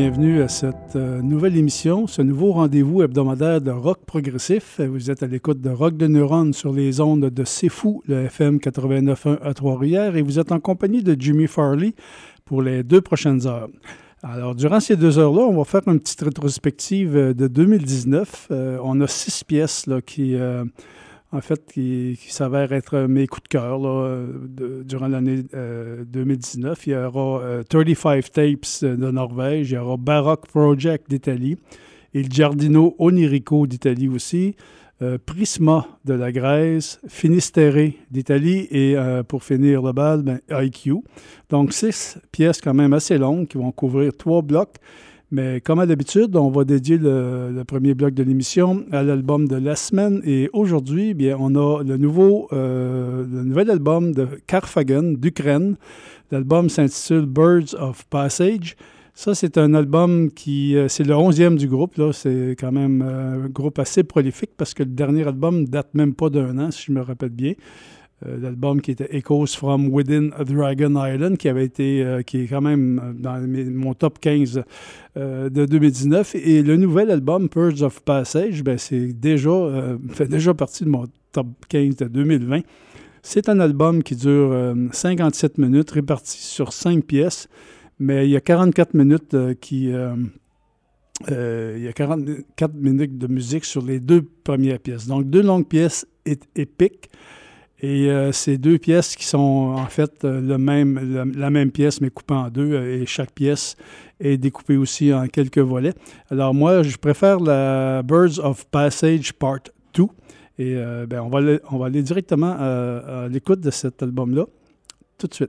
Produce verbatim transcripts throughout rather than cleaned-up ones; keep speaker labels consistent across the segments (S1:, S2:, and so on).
S1: bienvenue à cette euh, nouvelle émission, ce nouveau rendez-vous hebdomadaire de rock progressif. Vous êtes à l'écoute de Rock de Neurones sur les ondes de C'est Fou, le F M quatre-vingt-neuf point un à Trois-Rivières, et vous êtes en compagnie de Jimmy Farley pour les deux prochaines heures. Alors, durant ces deux heures-là, on va faire une petite rétrospective de deux mille dix-neuf. Euh, on a six pièces là, qui... Euh, en fait, qui, qui s'avèrent être mes coups de cœur là, de, durant l'année euh, deux mille dix-neuf. Il y aura euh, trente-cinq Tapes de Norvège, il y aura Baroque Project d'Italie, Il Giardino Onirico d'Italie aussi, euh, Prisma de la Grèce, Finisterre d'Italie et euh, pour finir le bal, ben, I Q. Donc, six pièces quand même assez longues qui vont couvrir trois blocs. Mais comme à l'habitude, on va dédier le, le premier bloc de l'émission à l'album de la semaine. Et aujourd'hui, bien, on a le, nouveau, euh, le nouvel album de Karfagen d'Ukraine. L'album s'intitule Birds of Passage. Ça, c'est un album qui... Euh, c'est le onzième du groupe. Là. C'est quand même euh, un groupe assez prolifique parce que le dernier album ne date même pas d'un an, si je me rappelle bien. Euh, l'album qui était Echoes from Within a Dragon Island, qui avait été, euh, qui est quand même dans mes, mon top quinze euh, de deux mille dix-neuf. Et le nouvel album, Birds of Passage, ben, c'est déjà, euh, fait déjà partie de mon top quinze de deux mille vingt. C'est un album qui dure euh, cinquante-sept minutes, réparti sur cinq pièces, mais il y a quarante-quatre minutes euh, qui... Euh, euh, il y a quarante-quatre minutes de musique sur les deux premières pièces. Donc, deux longues pièces é- épiques. Et euh, ces deux pièces qui sont en fait euh, le même, la, la même pièce, mais coupée en deux, euh, et chaque pièce est découpée aussi en quelques volets. Alors moi, je préfère la Birds of Passage Part deux. Et euh, ben, on, va aller, on va aller directement à, à l'écoute de cet album-là, tout de suite.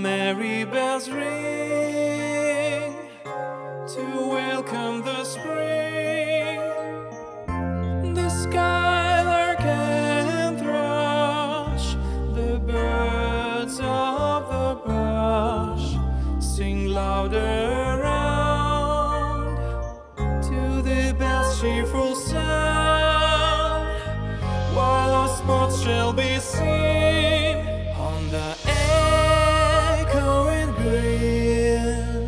S2: merry bells ring to welcome the spring. The skylark and thrush, the birds of the brush, sing louder round to the bells' cheerful sound, while our sports shall be seen on the echoing green.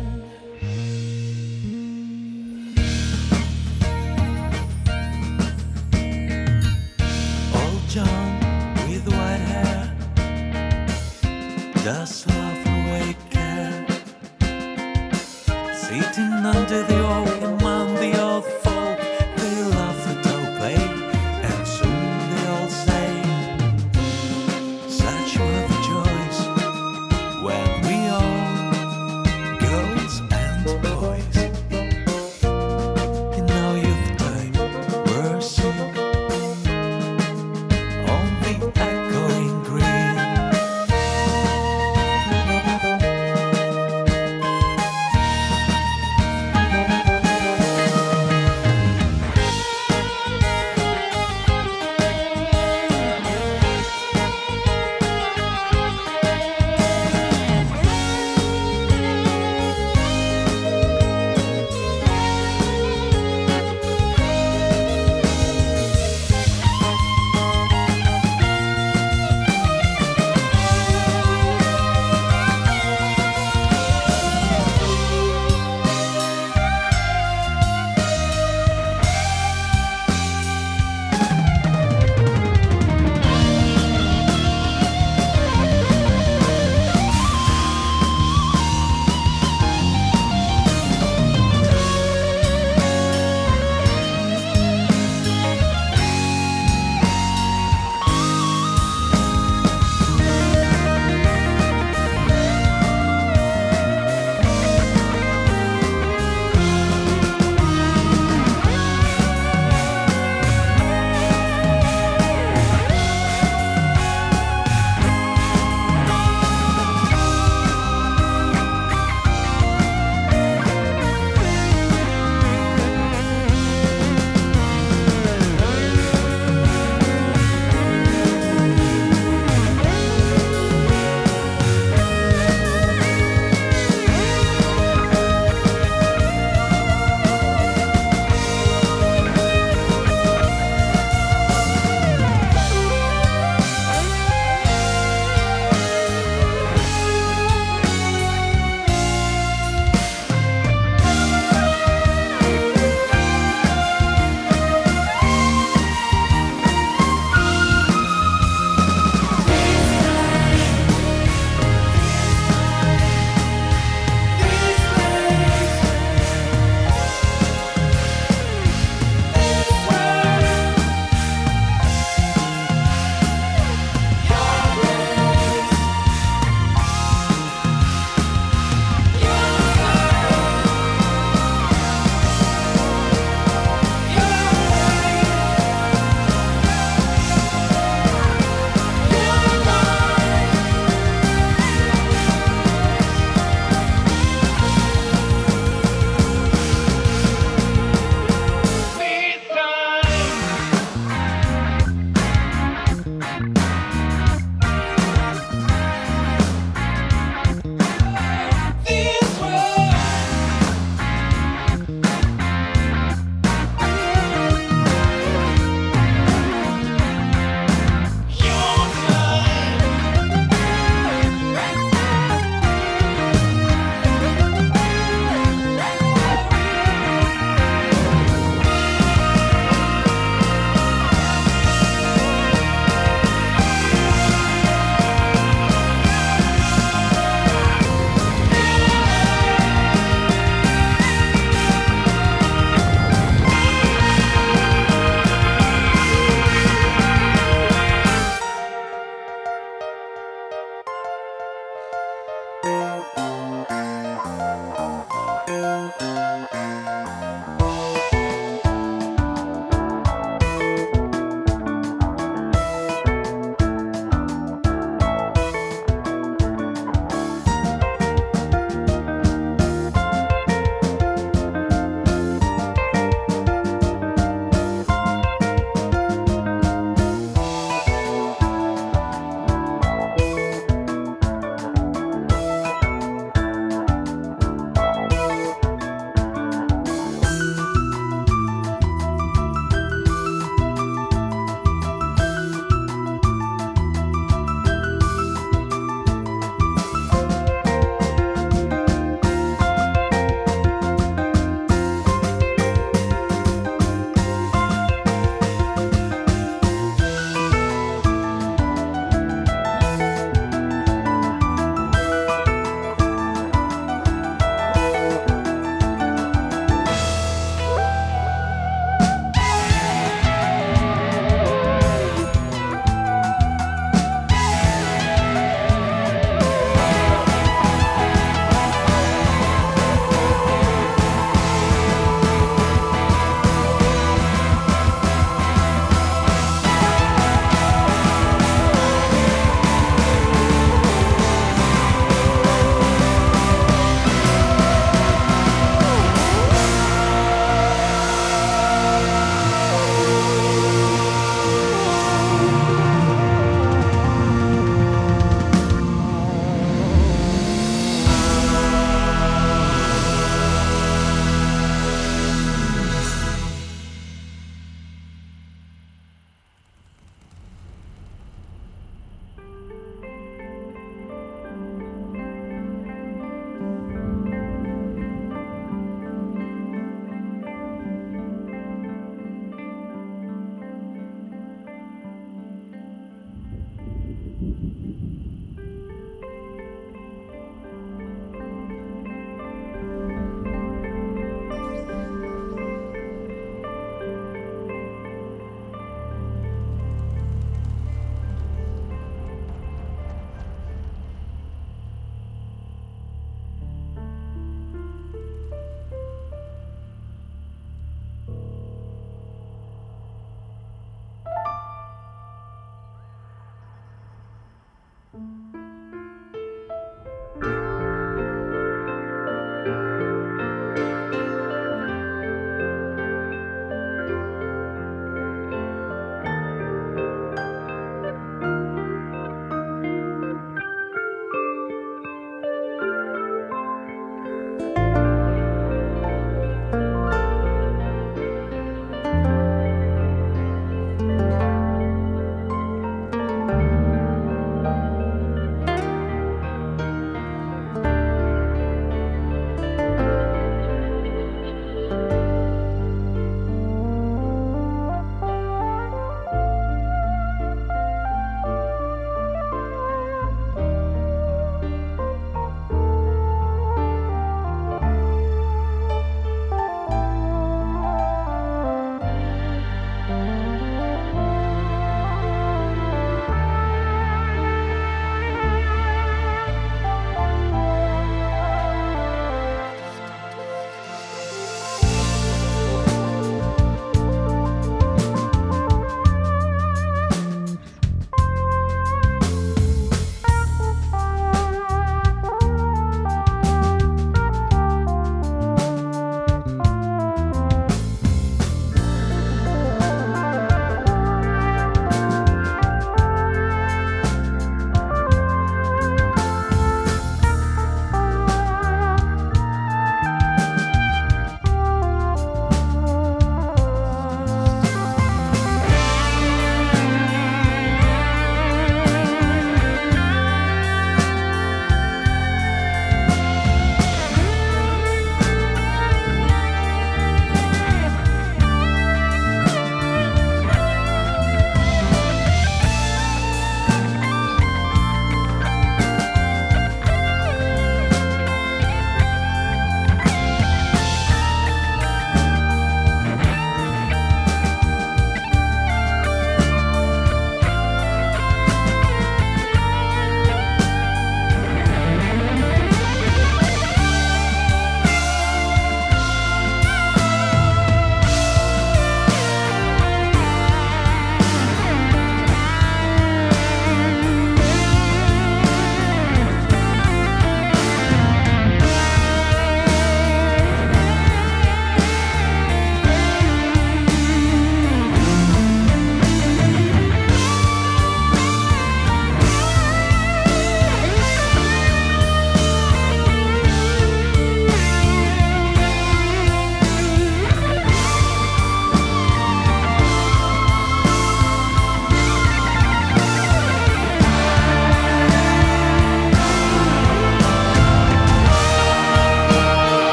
S2: Old John with white hair does love awake care, sitting under the oak among the old folk. They love the topay, and soon they all say, such were the joys when we all, girls and boys, in our youth time were seen on the echoing green.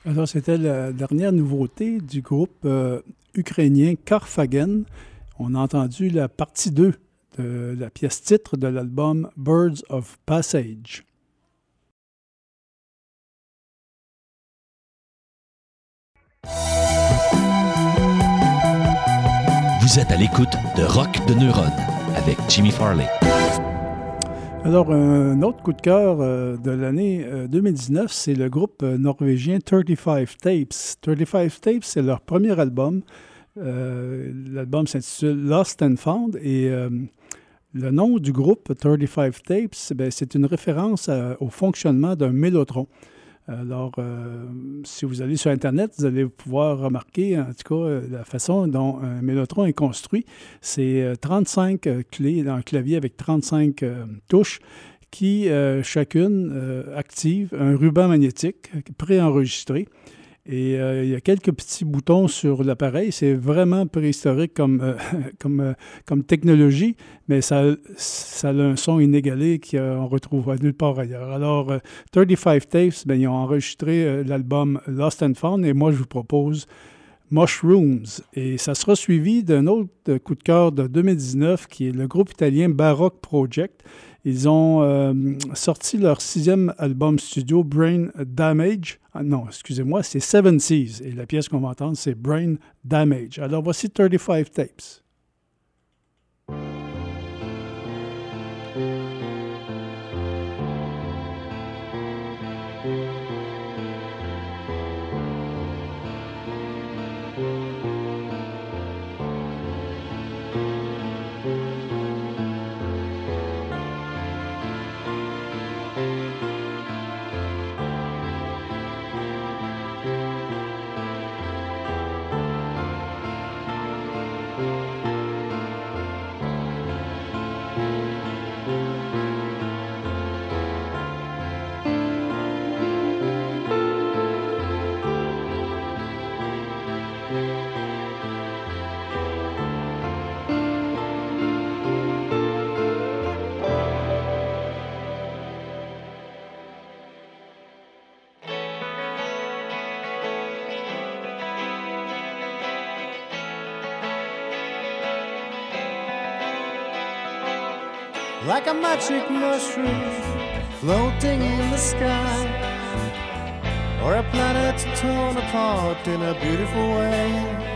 S1: Alors, c'était la dernière nouveauté du groupe euh, ukrainien Karphagen. On a entendu la partie deux de la pièce titre de l'album Birds of Passage.
S3: Vous êtes à l'écoute de Rock de Neuron avec Jimmy Farley.
S1: Alors, un autre coup de cœur euh, de l'année euh, deux mille dix-neuf, c'est le groupe euh, norvégien trente-cinq Tapes. trente-cinq Tapes, c'est leur premier album. Euh, l'album s'intitule Lost and Found et euh, le nom du groupe trente-cinq Tapes, bien, c'est une référence à, au fonctionnement d'un mélotron. Alors, euh, si vous allez sur Internet, vous allez pouvoir remarquer, en tout cas, la façon dont un mélotron est construit. C'est trente-cinq clés dans le clavier avec trente-cinq euh, touches qui, euh, chacune, euh, active un ruban magnétique préenregistré. Et euh, il y a quelques petits boutons sur l'appareil. C'est vraiment préhistorique comme, euh, comme, euh, comme technologie, mais ça, ça a un son inégalé qu'on retrouve nulle part ailleurs. Alors, euh, trente-cinq Tapes, bien, ils ont enregistré euh, l'album Lost and Found, et moi, je vous propose Mushrooms. Et ça sera suivi d'un autre coup de cœur de deux mille dix-neuf, qui est le groupe italien Baroque Project. Ils ont euh, sorti leur sixième album studio, Brain Damage. Ah non, excusez-moi, c'est Seven Seas. Et la pièce qu'on va entendre, c'est Brain Damage. Alors, voici trente-cinq Tapes.
S4: Like a magic mushroom floating in the sky, or a planet torn apart in a beautiful way.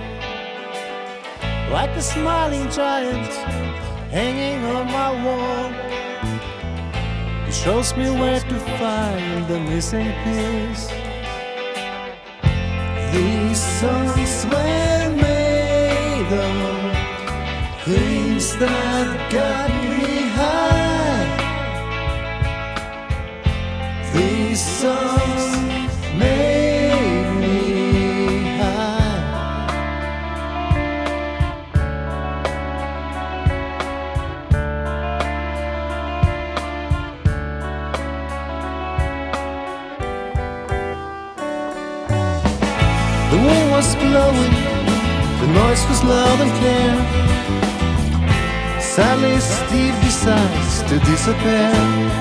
S4: Like a smiling giant hanging on my wall, it shows me where to find the missing piece. These songs were made of things that got me high. These songs made me high. The wind was blowing, the noise was loud and clear. Sadly, Steve decides to disappear.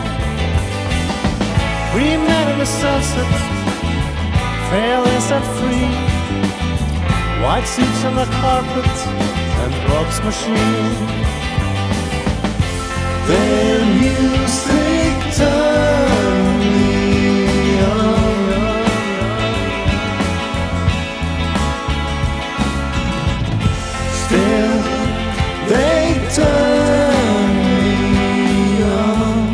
S4: We met in the sunset, fairly set free. White seats on the carpet and Bob's machine. Their music turned me on. Still, they turn me on.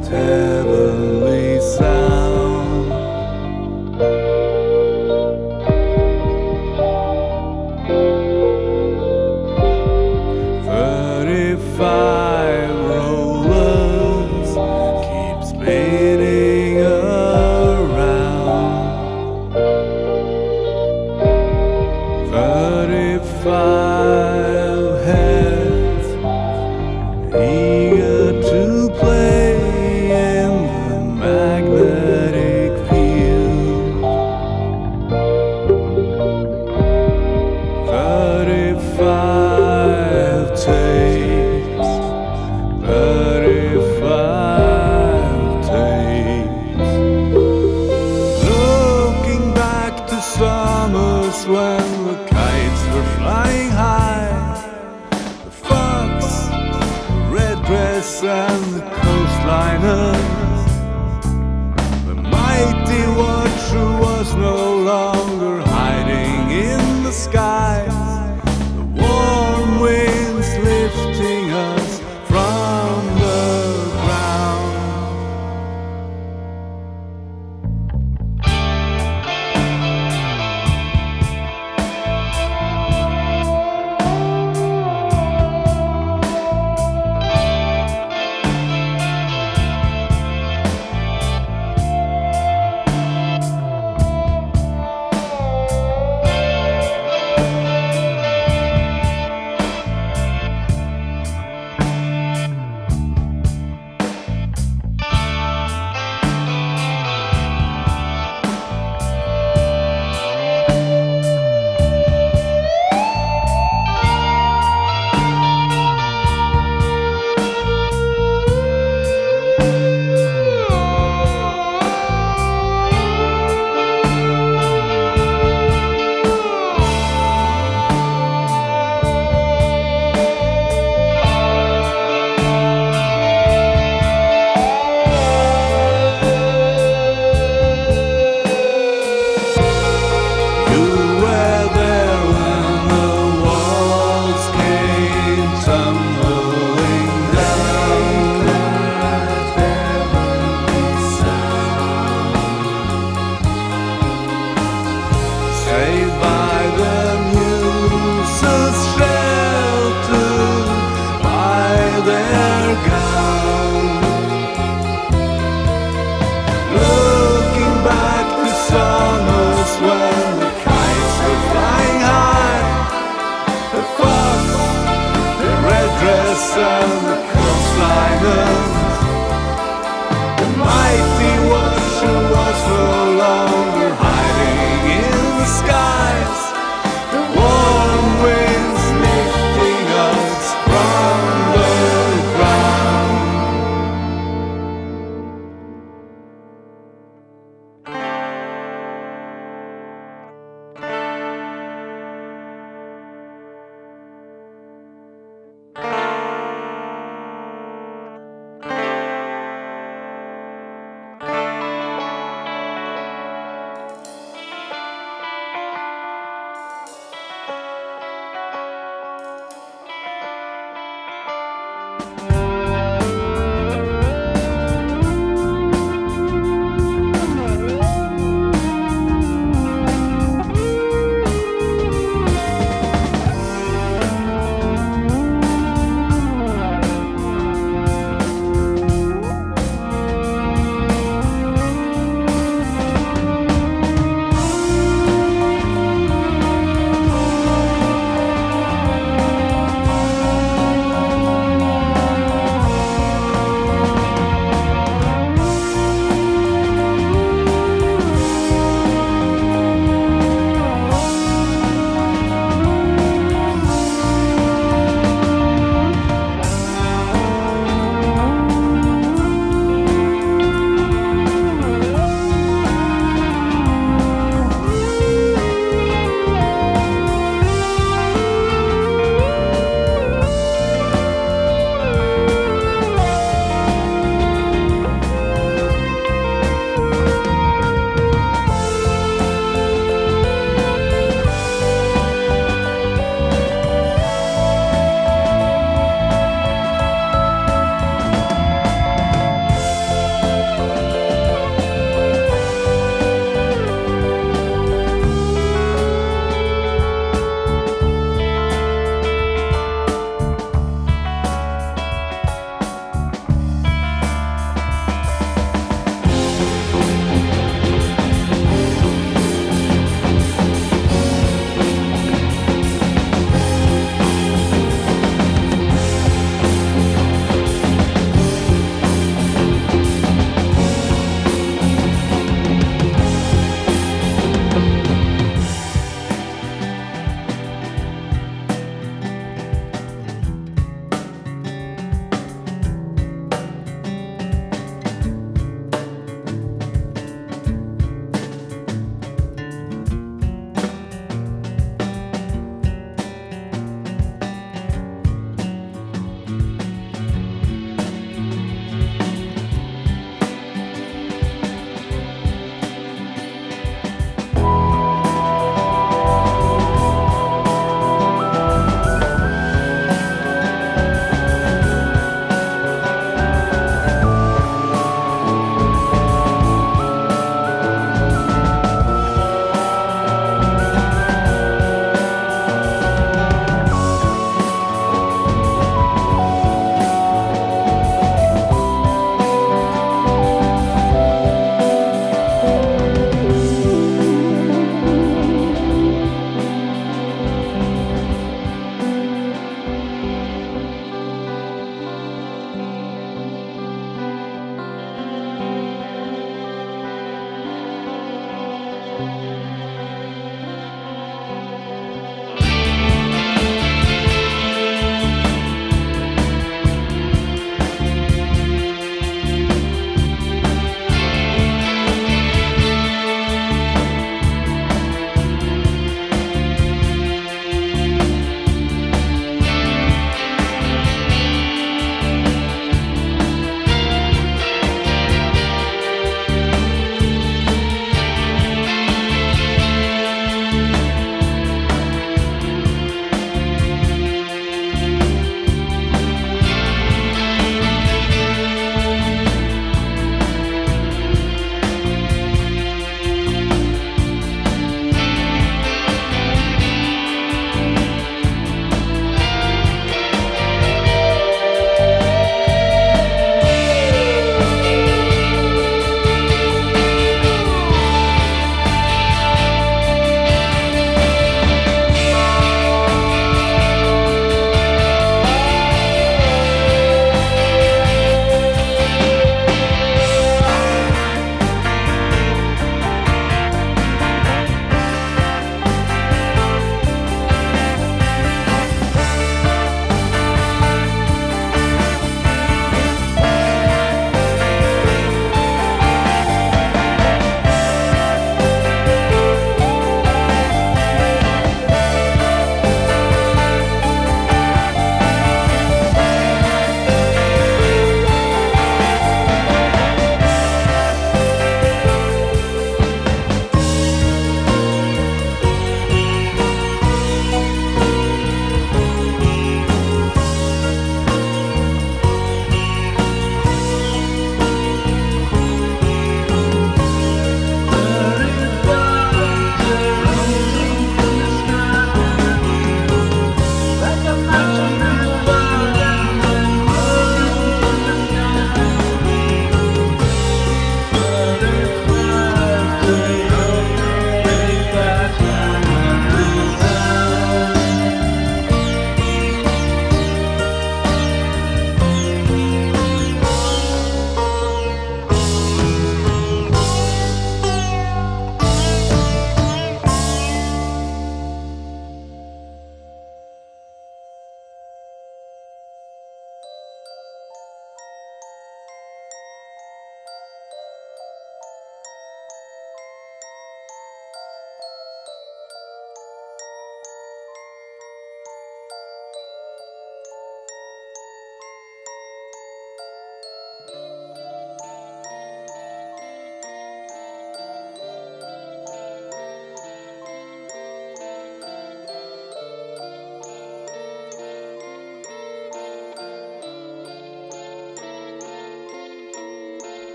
S2: that heavenly sound. Thirty-five rollers keep spinning around. Thirty-five heads eager to play in the magnetic field. Thirty-five takes, thirty-five takes. Looking back to summers when the kites were flying high, the fox, red dress and the coastliners. The mighty watcher was no longer hiding in the skies. The warm winds lifting us from the ground.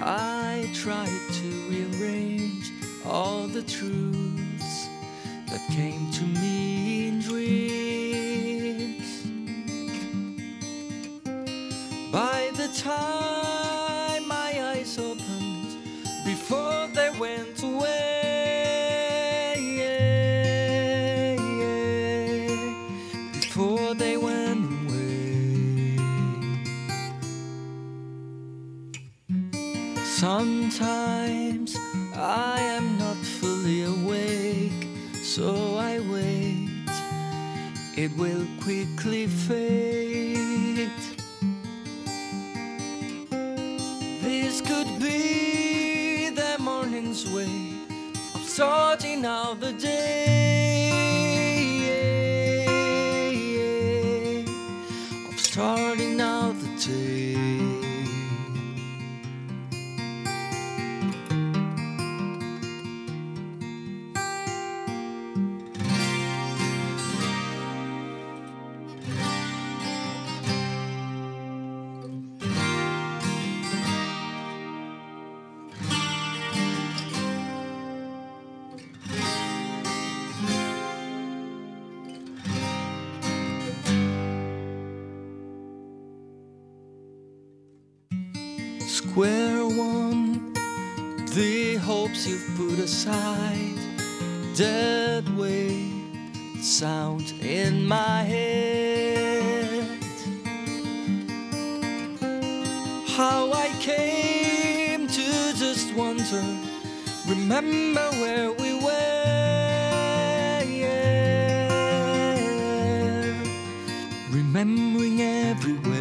S2: I tried to rearrange all the truths that came to me in dreams. By the time my eyes opened, before they went away, before they went away. Sometimes I am not fully awake, so I wait. It will quickly fade. This could be the morning's way of starting out the day, of starting out the day. Square one, the hopes you've put aside, dead weight sound in my head. How I came to just wonder, remember where we were, yeah. Remembering everywhere.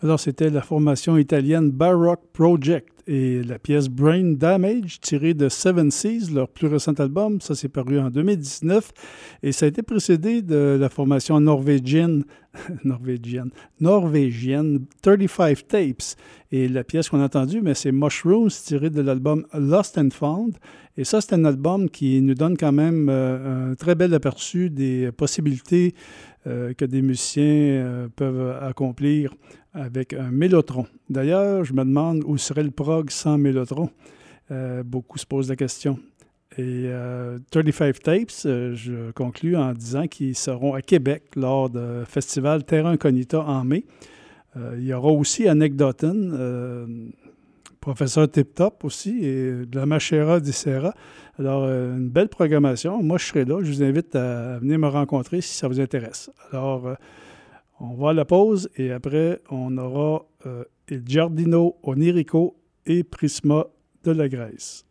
S1: Alors, c'était la formation italienne Baroque Project et la pièce Brain Damage, tirée de Seven Seas, leur plus récent album. Ça, s'est paru en deux mille dix-neuf et ça a été précédé de la formation norvégienne, norvégienne, norvégienne trente-cinq Tapes. Et la pièce qu'on a entendue, mais c'est Mushrooms, tirée de l'album Lost and Found. Et ça, c'est un album qui nous donne quand même euh, un très bel aperçu des possibilités euh, que des musiciens euh, peuvent accomplir avec un mélotron. D'ailleurs, je me demande où serait le prog sans mélotron. Euh, beaucoup se posent la question. Et euh, trente-cinq Tapes, euh, je conclus en disant qu'ils seront à Québec lors du festival Terra Incognita en mai. Euh, il y aura aussi Anecdoten, euh, professeur Tip Top aussi, et de la Machera d'Icera. Alors, euh, une belle programmation. Moi, je serai là. Je vous invite à venir me rencontrer si ça vous intéresse. Alors, euh, on va à la pause et après, on aura euh, Il Giardino Onirico et Prisma de la Grèce.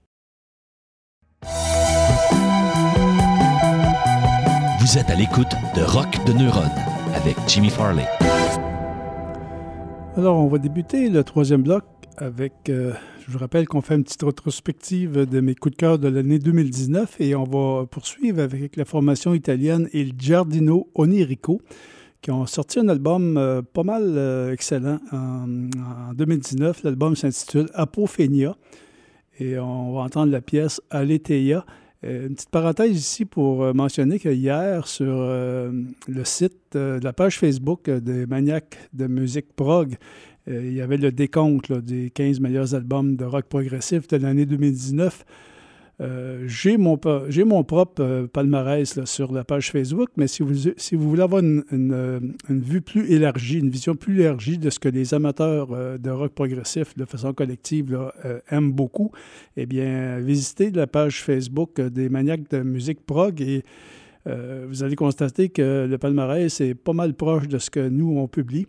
S3: Vous êtes à l'écoute de Rock de Neuronne avec Jimmy Farley.
S1: Alors, on va débuter le troisième bloc avec, euh, je vous rappelle qu'on fait une petite rétrospective de mes coups de cœur de l'année deux mille dix-neuf et on va poursuivre avec la formation italienne Il Giardino Onirico, qui ont sorti un album euh, pas mal euh, excellent en, en deux mille dix-neuf. L'album s'intitule Apophenia et on va entendre la pièce Aletheia. Euh, une petite parenthèse ici pour euh, mentionner que hier, sur euh, le site euh, de la page Facebook euh, des maniaques de musique prog, euh, il y avait le décompte là, des quinze meilleurs albums de rock progressif de l'année deux mille dix-neuf. Euh, j'ai, mon, j'ai mon propre euh, palmarès là, sur la page Facebook, mais si vous, si vous voulez avoir une, une, une vue plus élargie, une vision plus élargie de ce que les amateurs euh, de rock progressif de façon collective là, euh, aiment beaucoup, eh bien, visitez la page Facebook euh, des maniaques de musique prog et euh, vous allez constater que le palmarès est pas mal proche de ce que nous, on publie.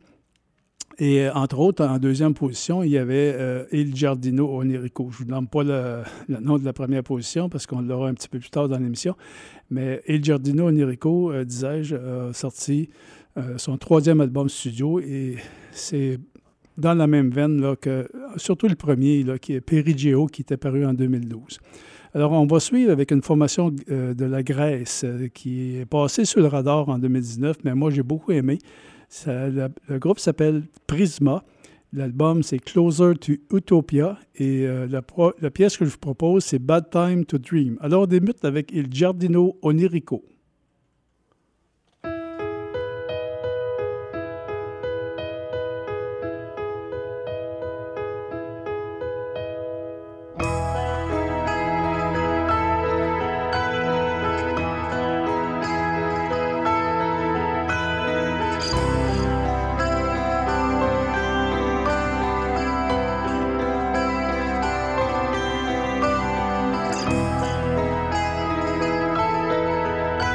S1: Et entre autres, en deuxième position, il y avait euh, Il Giardino Onirico. Je ne vous donne pas le, le nom de la première position parce qu'on l'aura un petit peu plus tard dans l'émission. Mais Il Giardino Onirico, euh, disais-je, a sorti euh, son troisième album studio et c'est dans la même veine là, que, surtout le premier, là, qui est Perigeo, qui était paru en deux mille douze. Alors, on va suivre avec une formation euh, de la Grèce euh, qui est passée sur le radar en deux mille dix-neuf, mais moi, j'ai beaucoup aimé. Ça, le, le groupe s'appelle Prisma. L'album, c'est Closer to Utopia. Et euh, la, pro, la pièce que je vous propose, c'est Bad Time to Dream. Alors, on débute avec Il Giardino Onirico.
S4: Thank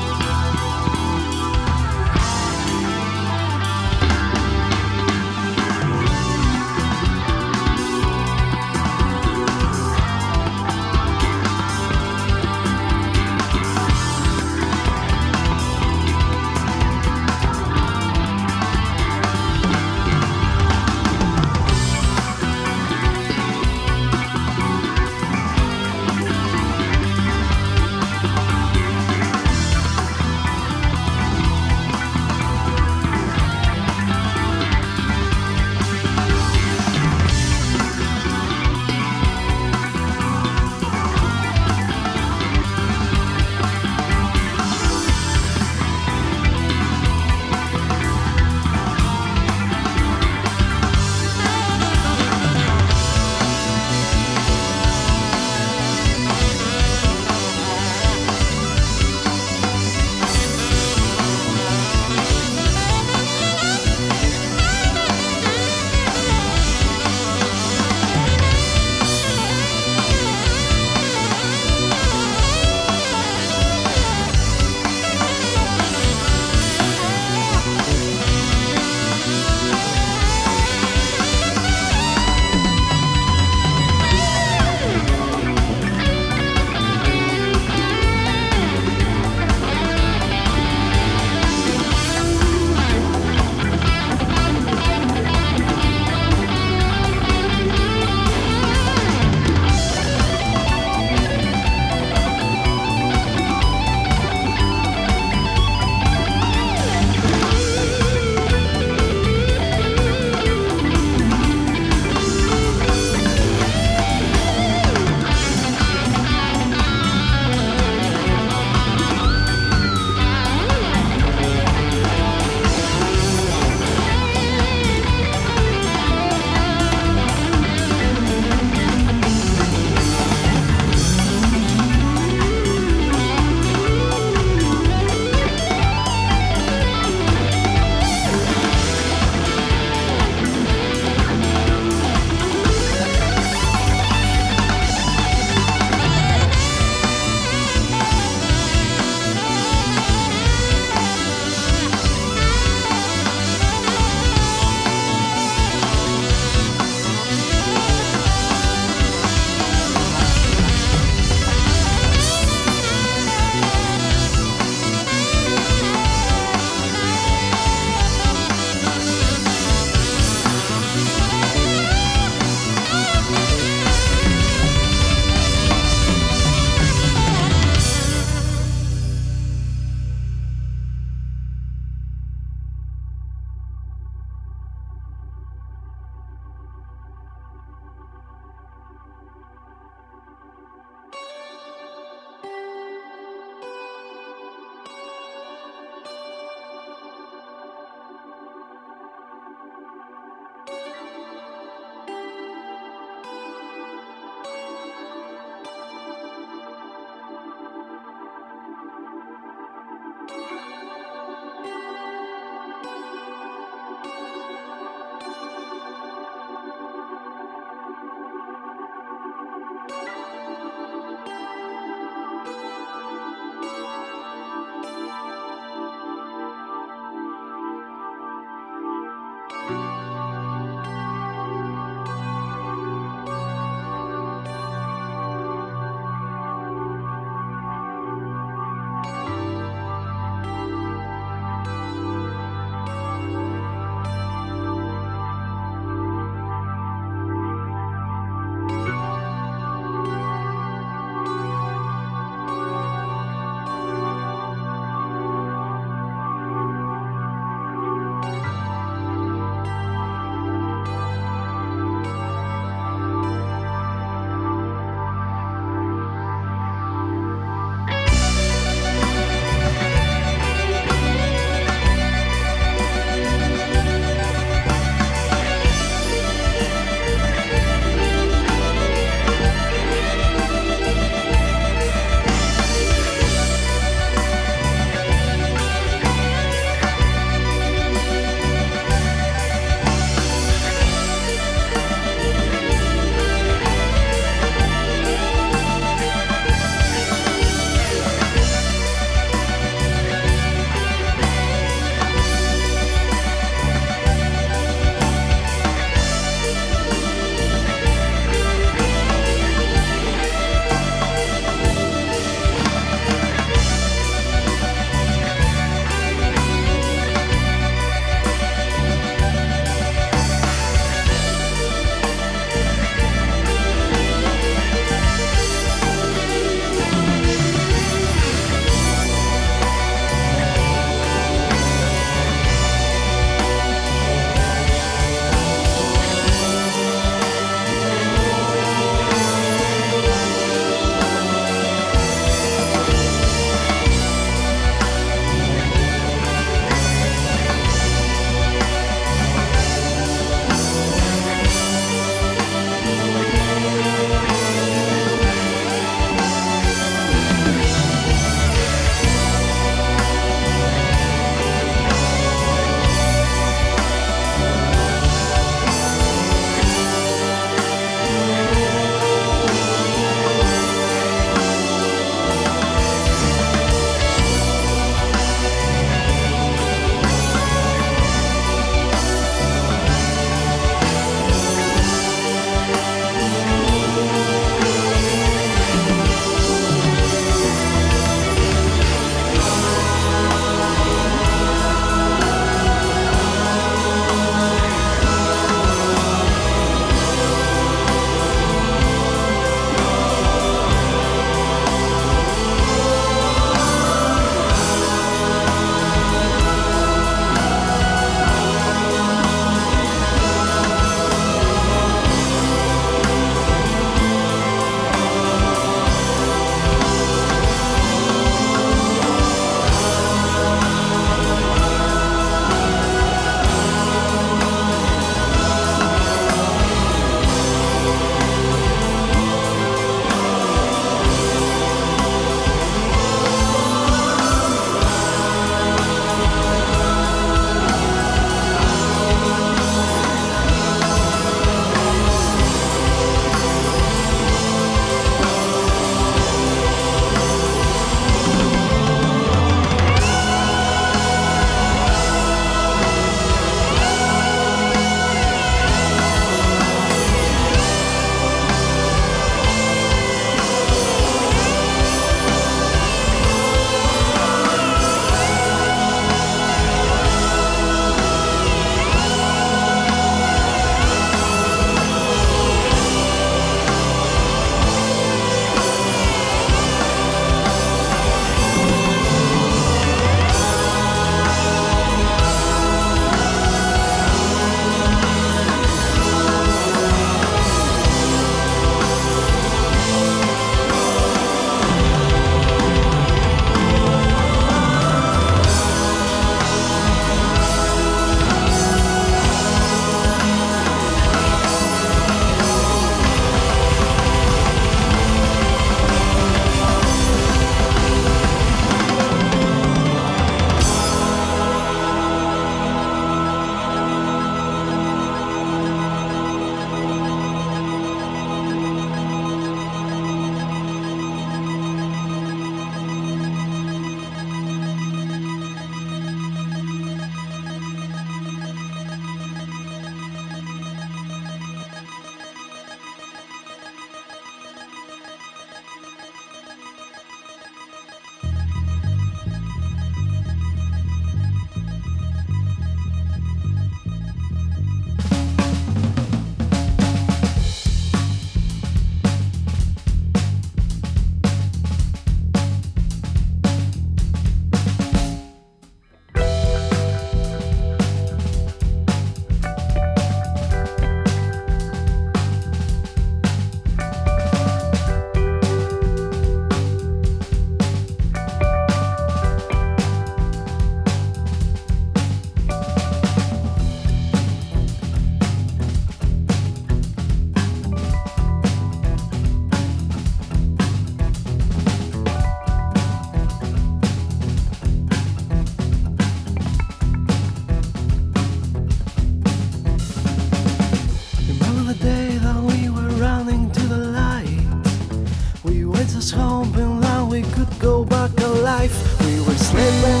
S5: we could go back alive. We were sleeping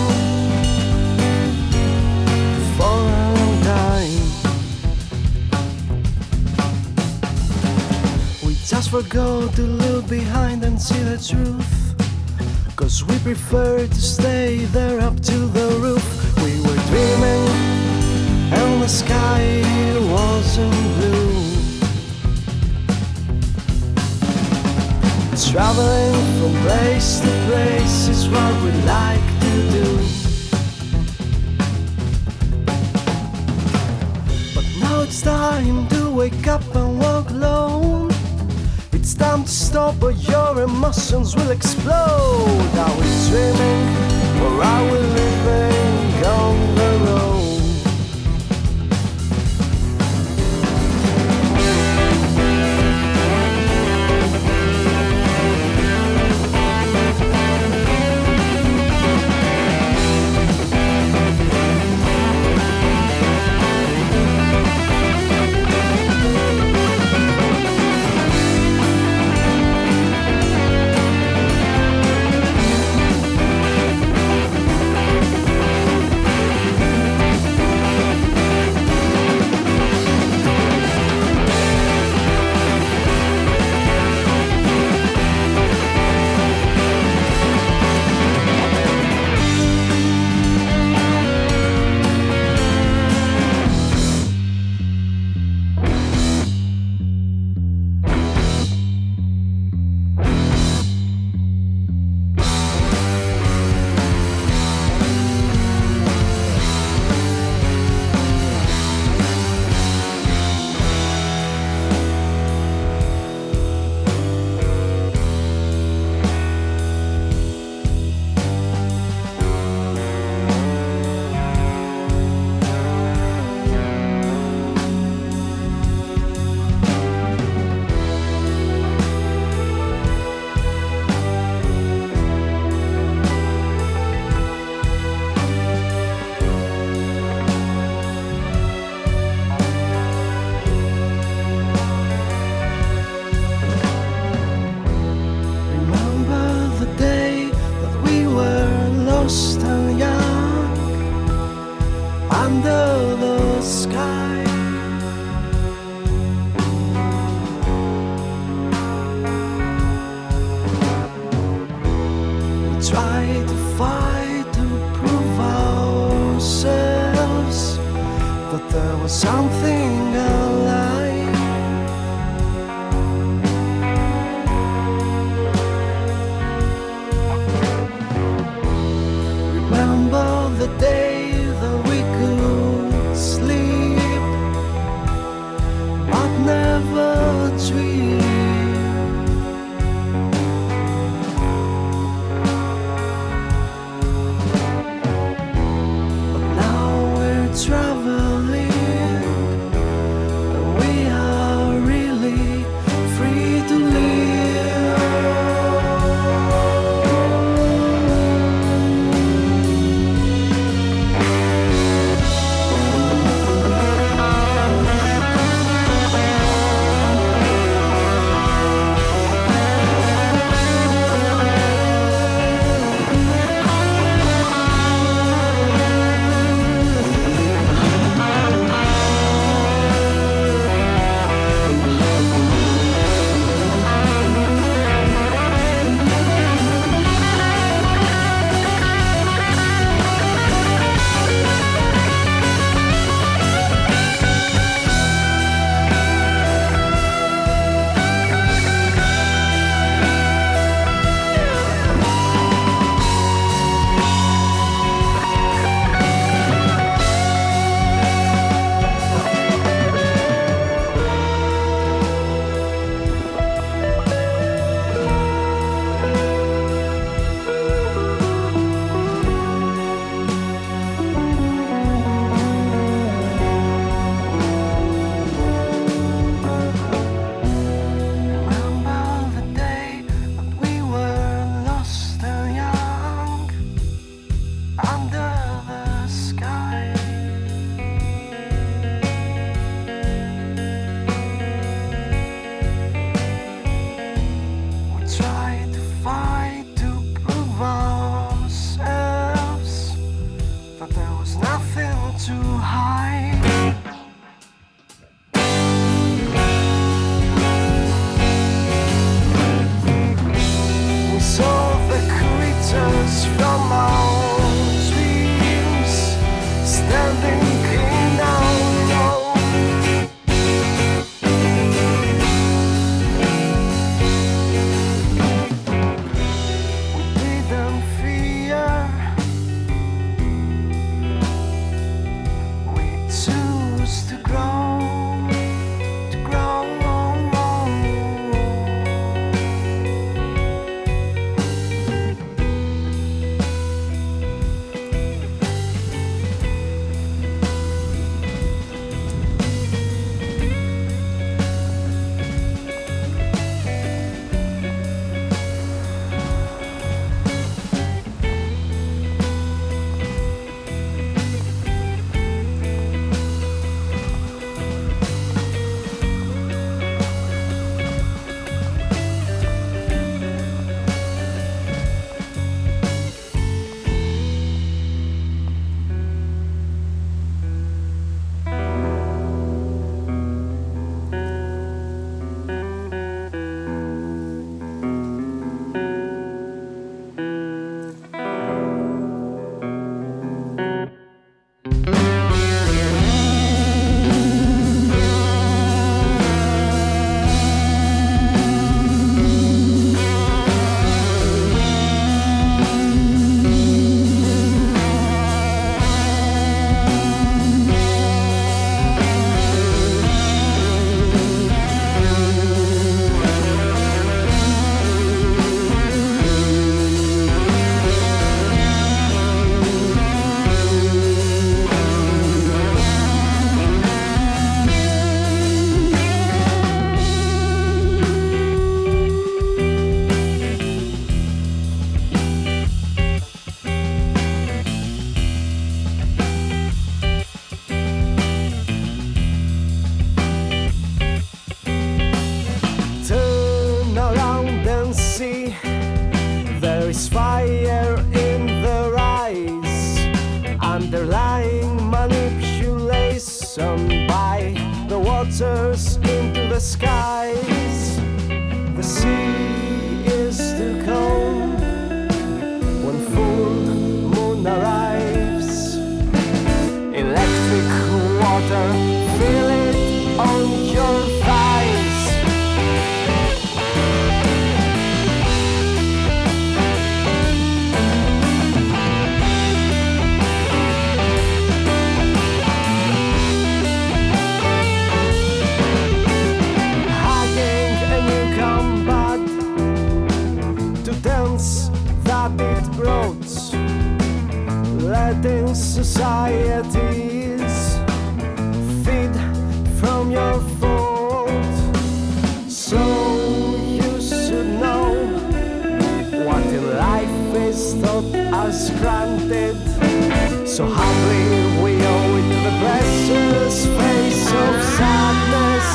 S5: for a long time. We just forgot to look behind and see the truth, 'cause we preferred to stay there up to the roof. We were dreaming and the sky wasn't blue. Traveling from place to place is what we like to do. But now it's time to wake up and walk alone. It's time to stop or your emotions will explode. Are we dreaming or are we living on the road? There is fire in their eyes, underlying manipulation by the waters into the skies. The sea is too cold when full moon arrives. Electric water, feel it on your thighs. That it roads, letting societies feed from your fold. So you should know what in life is thought as granted. So humbly we owe it to the precious face of sadness.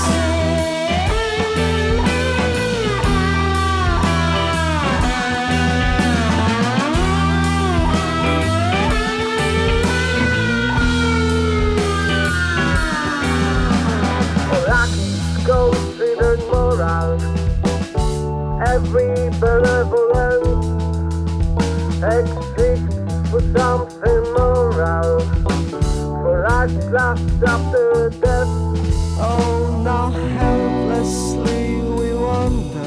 S5: Considered moral, every benevolence exists for something moral, for us last after death. Oh, now helplessly we wonder,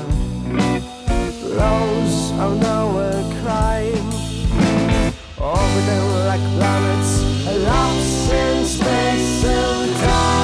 S5: laws are now a crime, over them like planets, lost in space and time.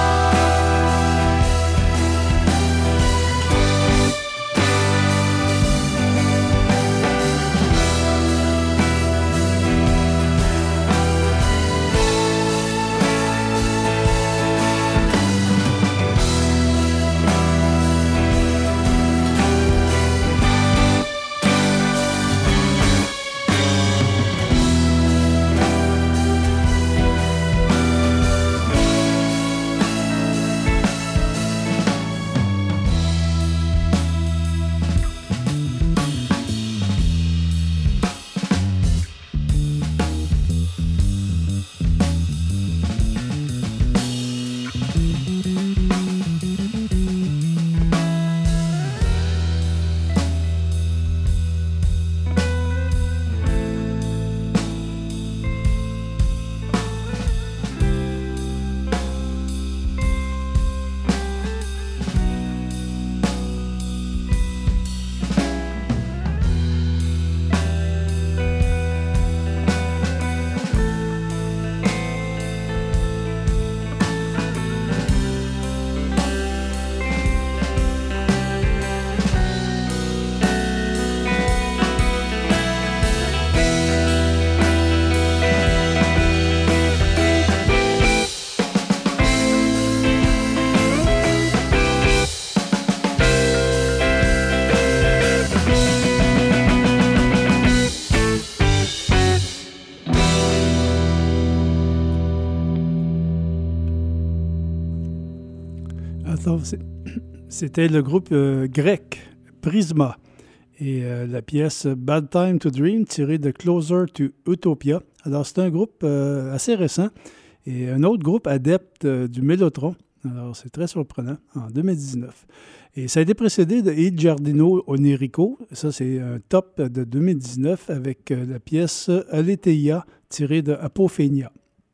S1: C'était le groupe euh, grec Prisma et euh, la pièce Bad Time to Dream tirée de Closer to Utopia. Alors c'est un groupe euh, assez récent et un autre groupe adepte euh, du Mellotron. Alors c'est très surprenant, en deux mille dix-neuf. Et ça a été précédé de Il Giardino Onirico. Ça c'est un top de deux mille dix-neuf avec euh, la pièce Aletheia tirée de Apophenia.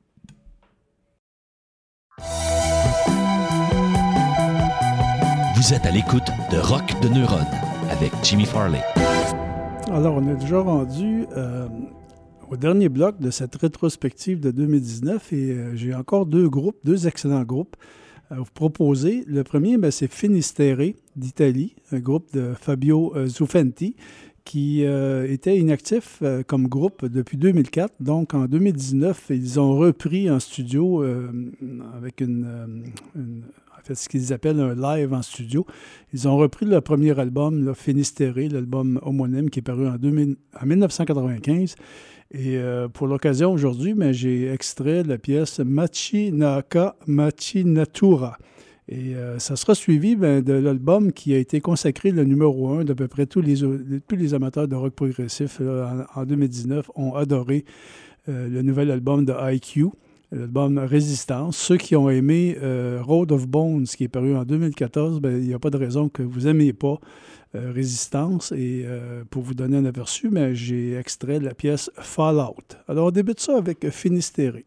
S3: Vous êtes à l'écoute de Rock de Neuronne avec Jimmy Farley.
S1: Alors, on est déjà rendu euh, au dernier bloc de cette rétrospective de deux mille dix-neuf et euh, j'ai encore deux groupes, deux excellents groupes à vous proposer. Le premier, ben, c'est Finisterre d'Italie, un groupe de Fabio euh, Zuffenti qui euh, était inactif euh, comme groupe depuis deux mille quatre. Donc, en deux mille dix-neuf, ils ont repris en studio euh, avec une... Euh, une En fait, ce qu'ils appellent un live en studio. Ils ont repris le premier album, là, Finisterre, l'album homonyme qui est paru en, deux mille, en dix-neuf cent quatre-vingt-quinze. Et euh, pour l'occasion aujourd'hui, mais j'ai extrait la pièce Machinaka Machinatura. Et euh, ça sera suivi ben, de l'album qui a été consacré le numéro un d'à peu près tous les, tous les amateurs de rock progressif là, en, en deux mille dix-neuf ont adoré euh, le nouvel album de I Q, l'album Résistance. Ceux qui ont aimé euh, Road of Bones, qui est paru en deux mille quatorze, ben, il n'y a pas de raison que vous n'aimiez pas euh, Résistance. Et euh, pour vous donner un aperçu, ben, j'ai extrait la pièce Fallout. Alors on débute ça avec Finistéré.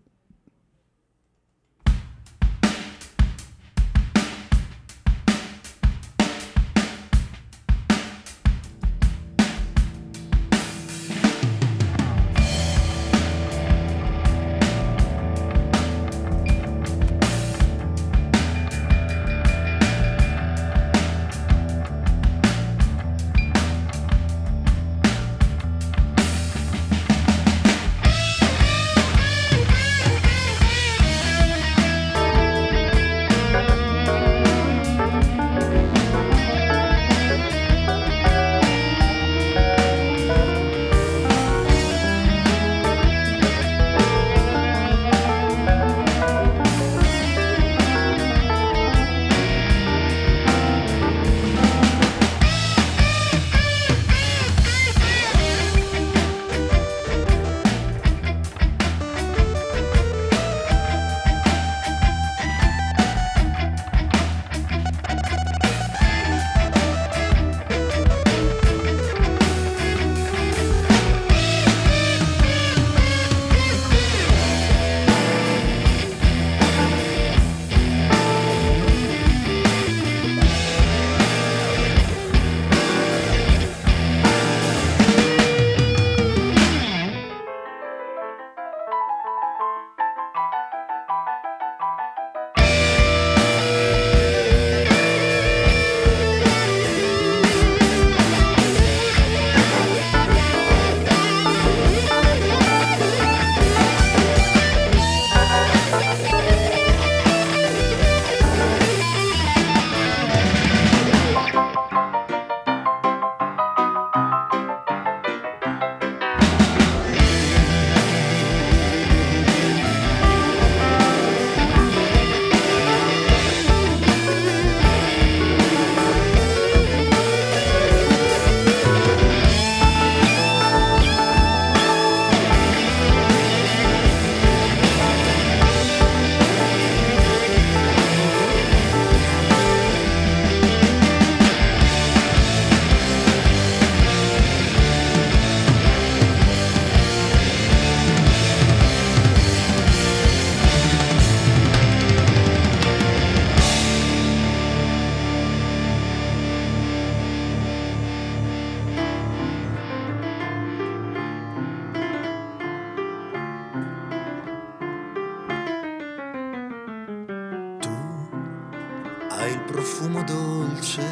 S6: Hai il profumo dolce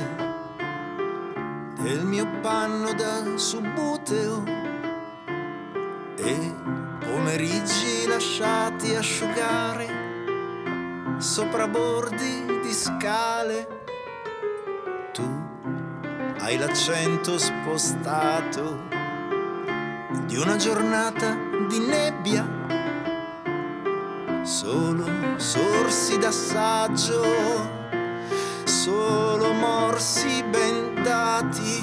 S6: del mio panno da subbuteo e pomeriggi lasciati asciugare sopra bordi di scale. Tu hai l'accento spostato di una giornata di nebbia, solo sorsi d'assaggio, solo morsi bendati.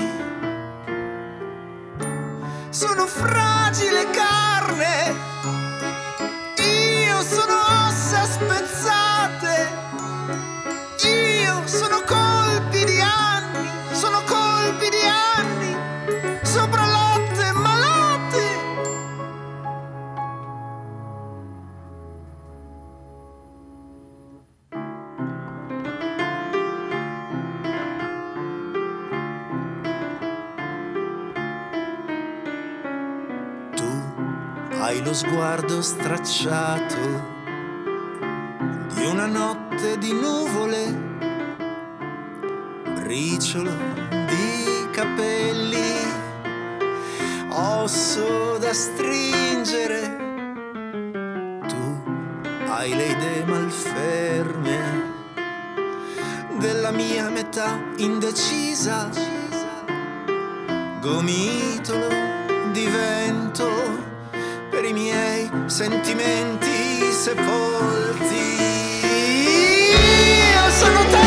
S6: Sono fragile carne, io sono ossa spezzate, io sono colpi di anni, sono colpi di anni sopra latte malate. Hai lo sguardo stracciato di una notte di nuvole, briciolo di capelli, osso da stringere. Tu hai le idee malferme della mia metà indecisa, gomitolo di vento per i miei sentimenti sepolti. Io sono te.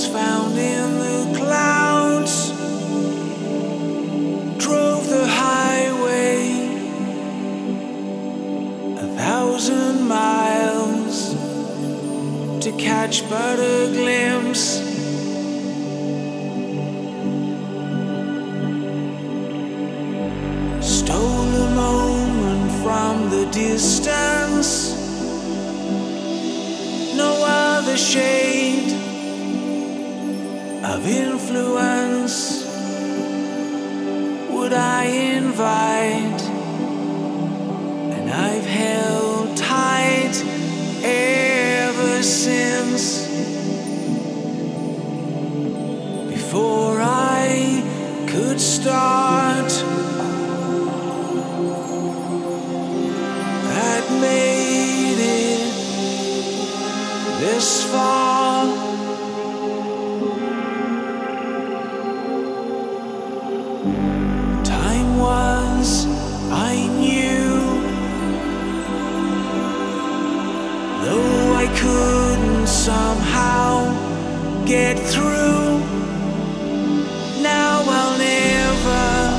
S2: was found in the clouds, drove the highway a thousand miles to catch but a glimpse. Stole a moment from the distance, no other shade of influence would I invite, and I've held tight ever since. Before I could start, that made it this far. Time was, I knew, though I couldn't somehow get through. Now I'll never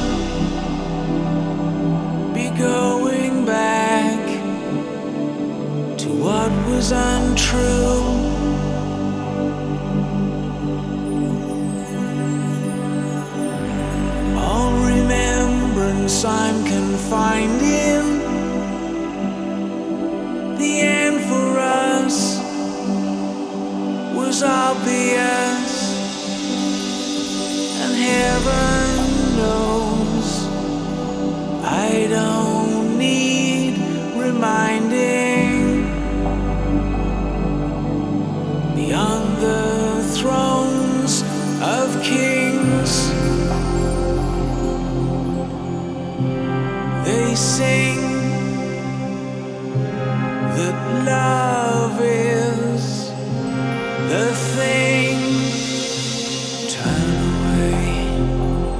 S2: be going back to what was untrue. All remembrance I'm confined in, the end for us was obvious, and heaven knows I don't need reminding. Beyond the thrones of kings, they sing that love is the thing. Turn away.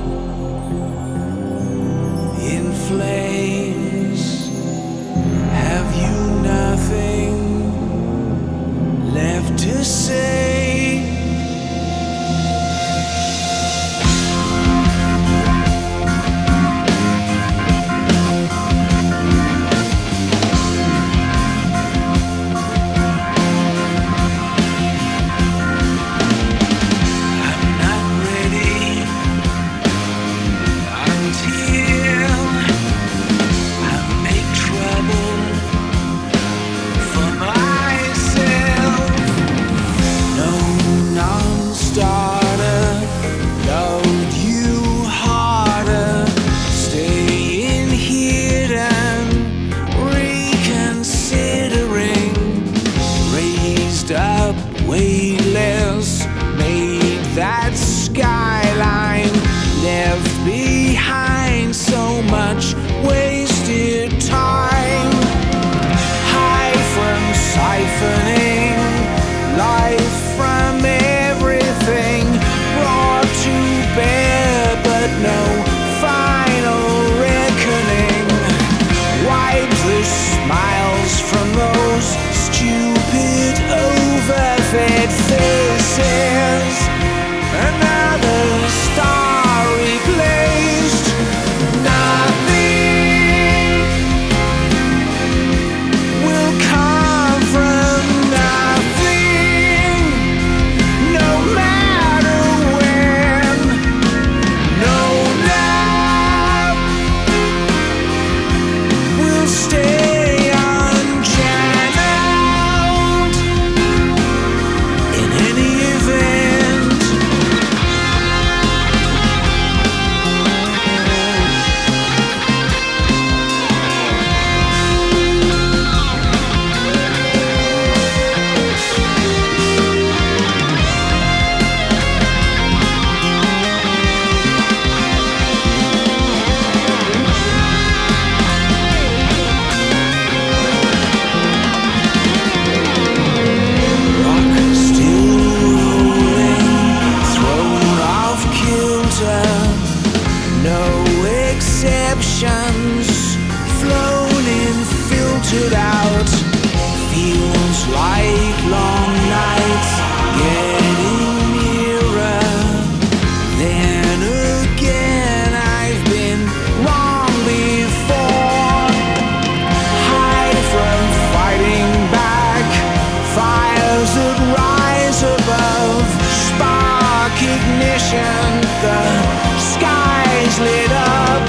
S7: always lit up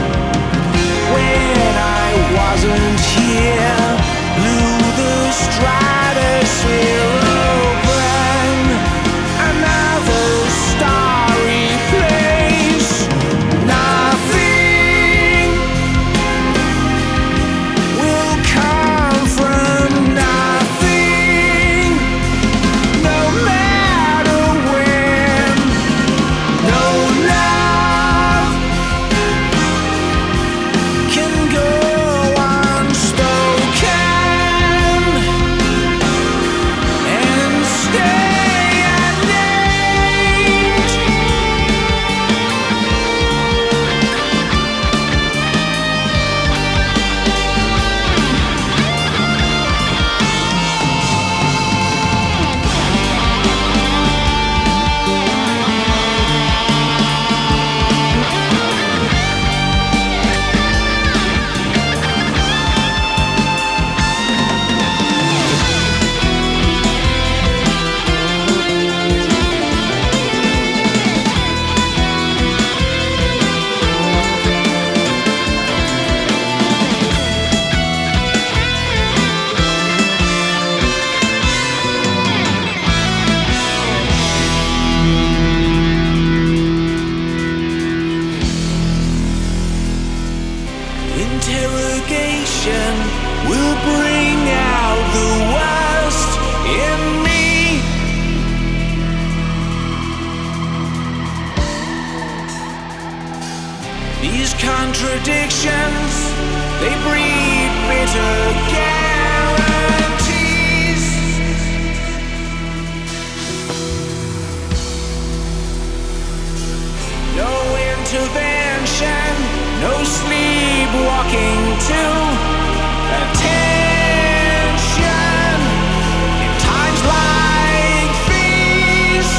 S7: when I wasn't here. Blew the stratosphere open, another starry place. Nothing will come from nothing, no matter when. No love can go unspoken and stay unnamed. Interrogation will bring out the worst in me. These contradictions, they breed bitter guarantees. No intervention, no sleepwalking to attention in times like these.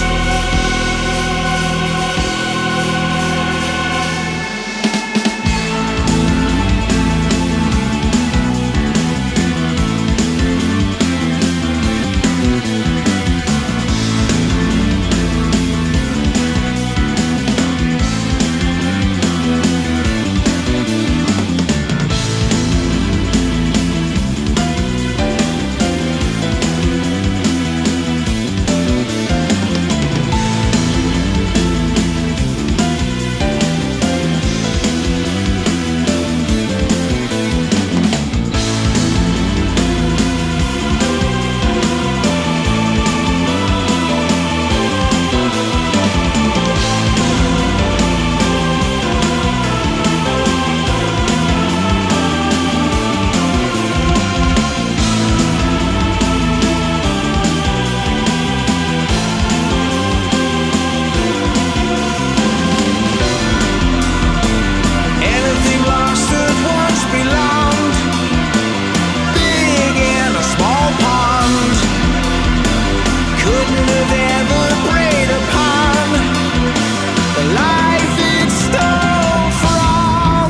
S7: Anything lost that once belonged, big in a small pond, couldn't have ever preyed upon the life it stole from.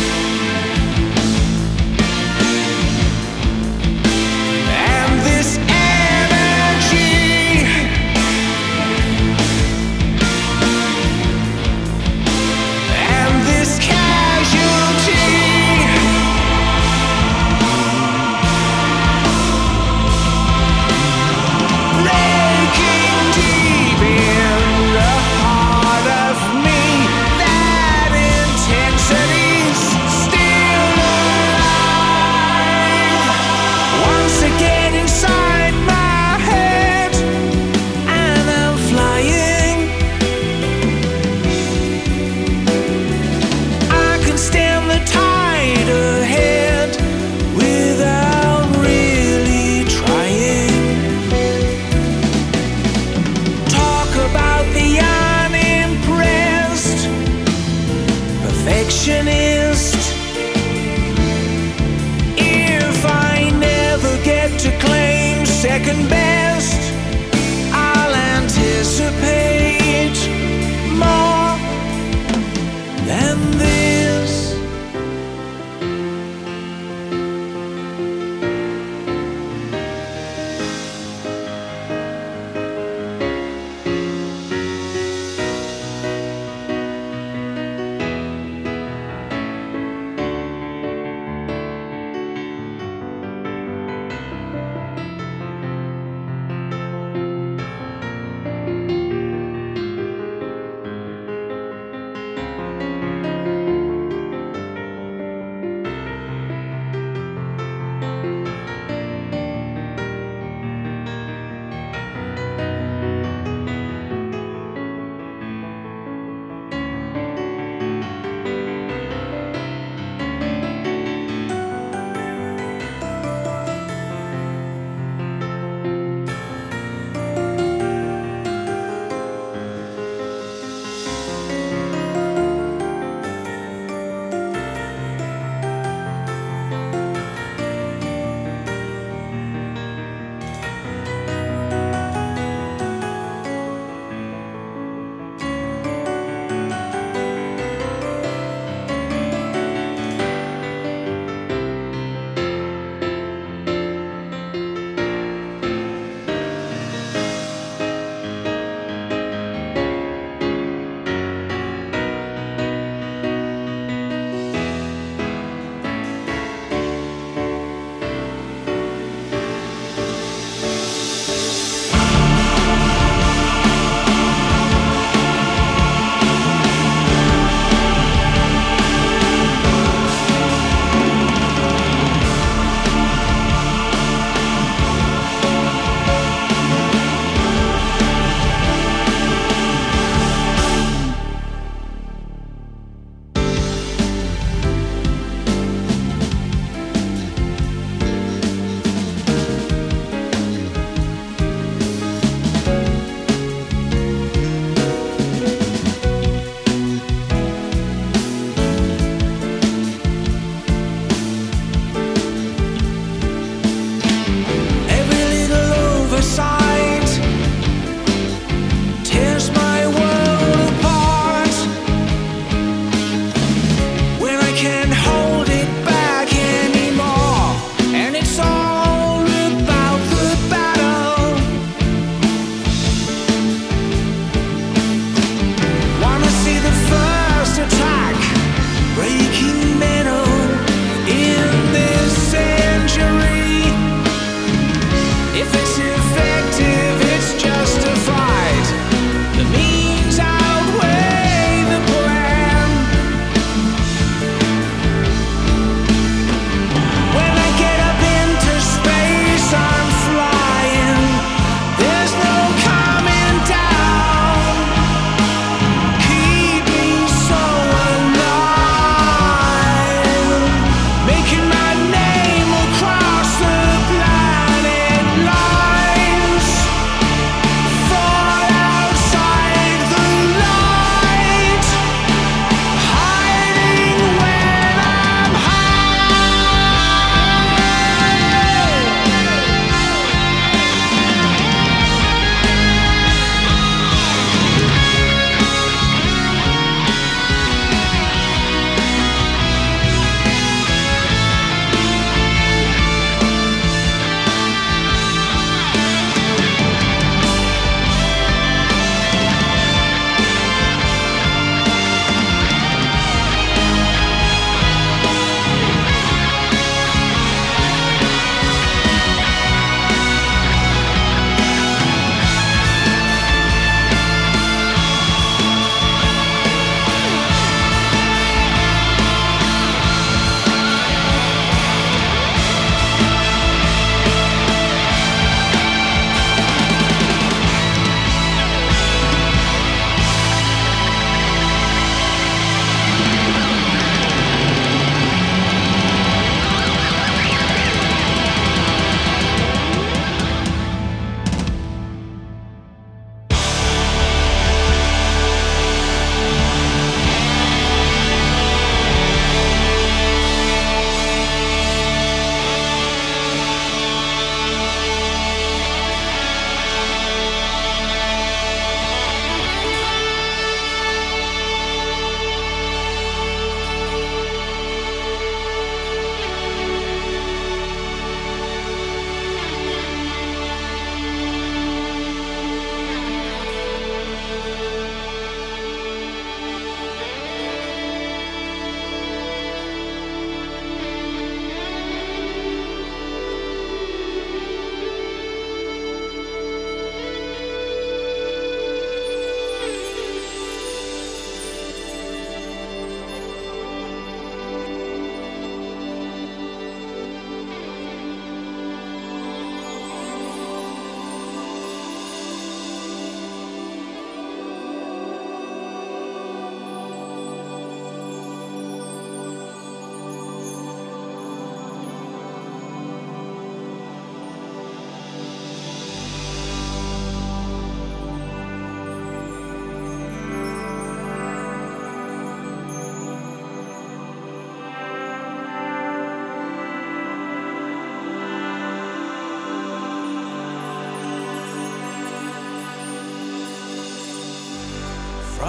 S7: And this energy, and this casualty, breaking deep in the heart of me. That intensity's still alive, once again inside my head, and I'm flying. I can stand the tide ahead without really trying. Talk about the unimpressed perfectionist. If I never get to claim second best, I'll anticipate more than this.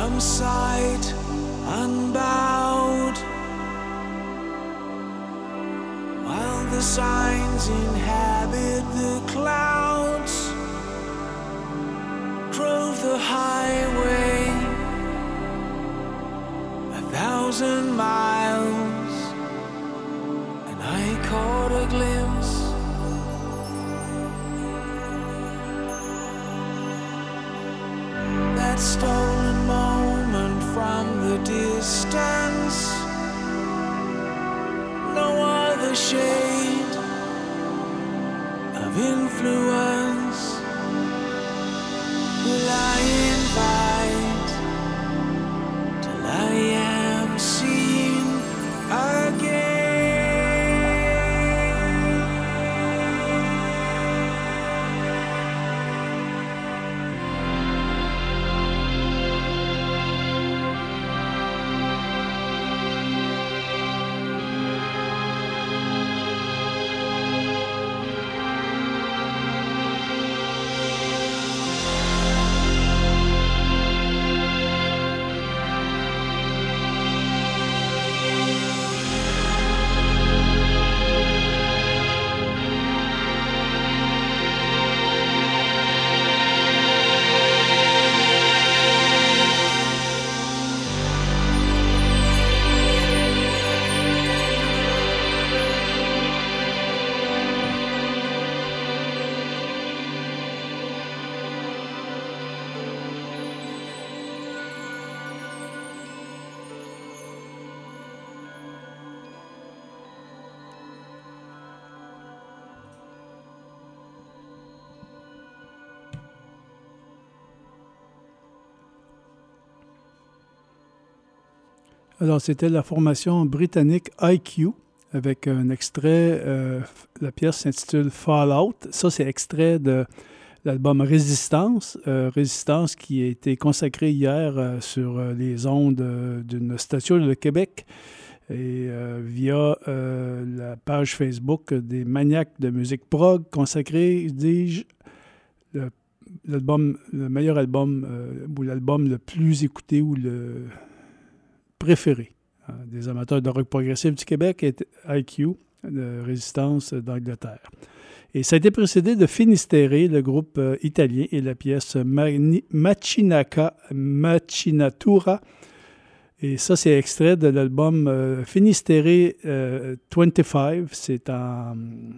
S7: from sight unbowed, while the signs inhabit the clouds, drove the highway a thousand miles, and I caught a glimpse that stolen moment from the distance. No other shade of influence will I invite till I am seen again.
S1: Alors, c'était la formation britannique I Q avec un extrait, euh, la pièce s'intitule Fallout. Ça, c'est extrait de l'album Résistance. Euh, Résistance qui a été consacré hier euh, sur euh, les ondes euh, d'une station de Québec et euh, via euh, la page Facebook des maniaques de musique prog consacrée, dis-je, le, l'album, le meilleur album euh, ou l'album le plus écouté ou le préféré hein, des amateurs de rock progressif du Québec est I Q, de Résistance d'Angleterre. Et ça a été précédé de Finisterre, le groupe euh, italien, et la pièce Mani- Macinaca Macinatura. Et ça, c'est extrait de l'album euh, Finisterre euh, vingt-cinq. C'est en,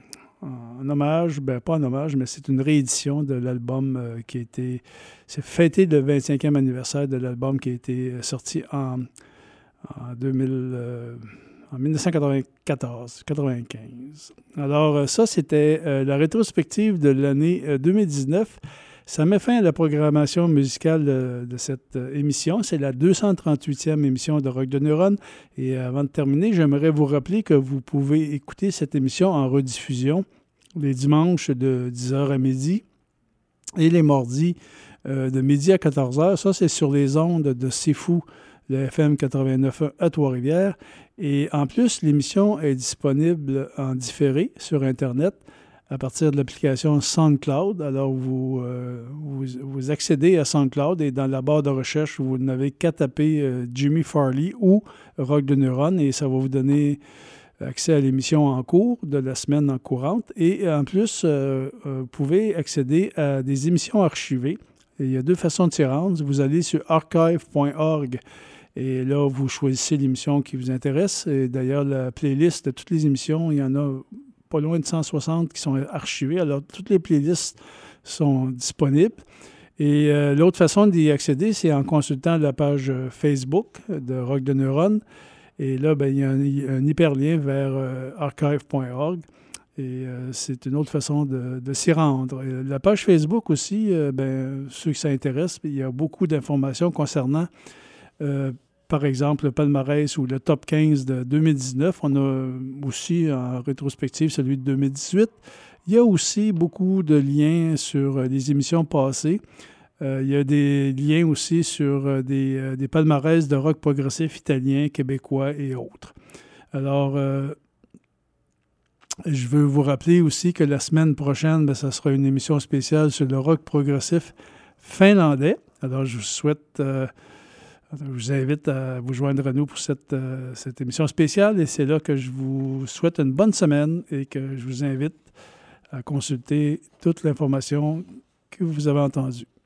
S1: en hommage, ben pas en hommage, mais c'est une réédition de l'album euh, qui a été... C'est fêté le vingt-cinquième anniversaire de l'album qui a été sorti en... En, deux mille, euh, en dix-neuf cent quatre-vingt-quatorze quatre-vingt-quinze. Alors, ça, c'était euh, la rétrospective de l'année euh, deux mille dix-neuf. Ça met fin à la programmation musicale euh, de cette euh, émission. C'est la deux cent trente-huitième émission de Rock de Neuron. Et euh, avant de terminer, j'aimerais vous rappeler que vous pouvez écouter cette émission en rediffusion les dimanches de dix heures à midi et les mardis euh, de midi à quatorze heures. Ça, c'est sur les ondes de C'est Fou, le F M quatre-vingt-neuf point un à Trois-Rivières. Et en plus, l'émission est disponible en différé sur Internet à partir de l'application SoundCloud. Alors, vous, euh, vous, vous accédez à SoundCloud et dans la barre de recherche, vous n'avez qu'à taper euh, Jimmy Farley ou Rock de Neuron et ça va vous donner accès à l'émission en cours de la semaine en courante. Et en plus, euh, vous pouvez accéder à des émissions archivées. Et il y a deux façons de s'y rendre. Vous allez sur archive point org. Et là, vous choisissez l'émission qui vous intéresse. Et d'ailleurs, la playlist de toutes les émissions, il y en a pas loin de cent soixante qui sont archivées. Alors, toutes les playlists sont disponibles. Et euh, l'autre façon d'y accéder, c'est en consultant la page Facebook de Rock de Neuron. Et là, ben, il y a un, il y a un hyperlien vers euh, archive point org. Et euh, c'est une autre façon de, de s'y rendre. Et la page Facebook aussi, euh, ben, ceux qui s'intéressent, il y a beaucoup d'informations concernant Euh, par exemple, le palmarès ou le top quinze de deux mille dix-neuf. On a aussi en rétrospective celui de deux mille dix-huit. Il y a aussi beaucoup de liens sur les émissions passées. Euh, il y a des liens aussi sur des, euh, des palmarès de rock progressif italien, québécois et autres. Alors, euh, je veux vous rappeler aussi que la semaine prochaine, bien, ça sera une émission spéciale sur le rock progressif finlandais. Alors, je vous souhaite... Euh, Je vous invite à vous joindre à nous pour cette, euh, cette émission spéciale et c'est là que je vous souhaite une bonne semaine et que je vous invite à consulter toute l'information que vous avez entendue.